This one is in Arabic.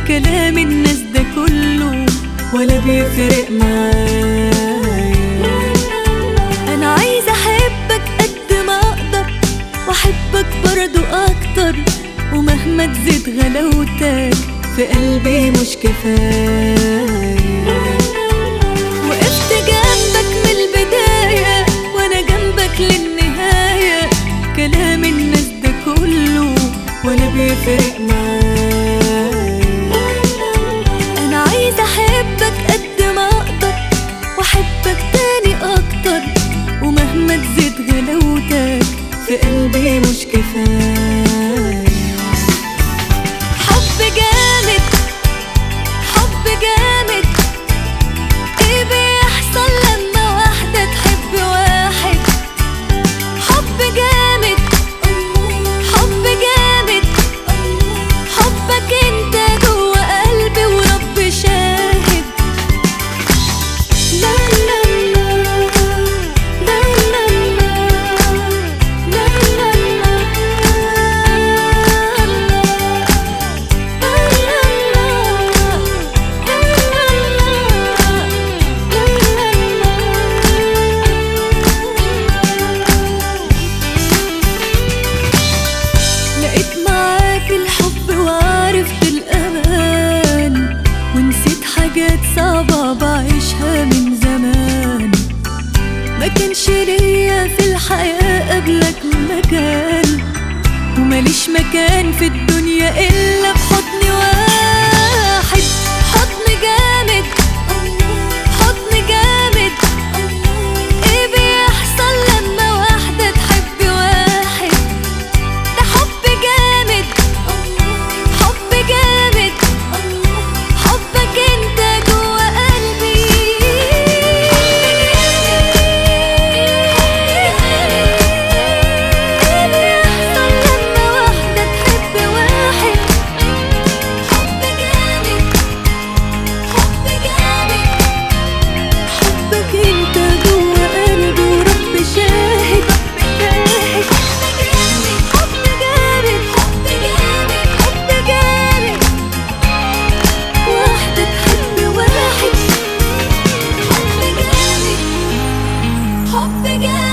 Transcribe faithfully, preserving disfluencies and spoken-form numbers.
كلام الناس ده كله ولا بيفرق معايا. انا عايزة احبك قد ما اقدر واحبك برضو اكتر، ومهما تزيد غلاوتك في قلبي مش كفاية. وقفت جنبك من البداية وانا جنبك للنهاية، كلام الناس ده كله ولا بيفرق معايا. انا عايزة احبك قد ما اقدر واحبك تاني اكتر، ومهما تزيد غلاوتك في قلبي مش كفاية. حب جامد حب جامد، ايه بيحصل لما واحدة تحب واحد؟ حب جامد حب جامد، حبك انت جوا قلبي ورب شاهد. لا لا لا لا لا لا لا لقيت معاك الحب وعرفت الأمان، ونسيت حاجات صعبة بعيشها من زمان. ما كانش ليا في الحياة قبلك مكان، وماليش مكان في الدنيا إلا في حضن واحد. حضن جامد حضن جامد، ايه بيحصل لما واحدة تحب واحد؟ ده حب جامد حب جامد، حبك انت جوا قلبي. ايه بيحصل لما واحدة تحب واحد؟ حب جامد حب جامد، حبك انت جوا قلبي ورب شاهد. حب جامد حب جامد حب جامد، واحدة تحب واحد. حب جامد حب جامد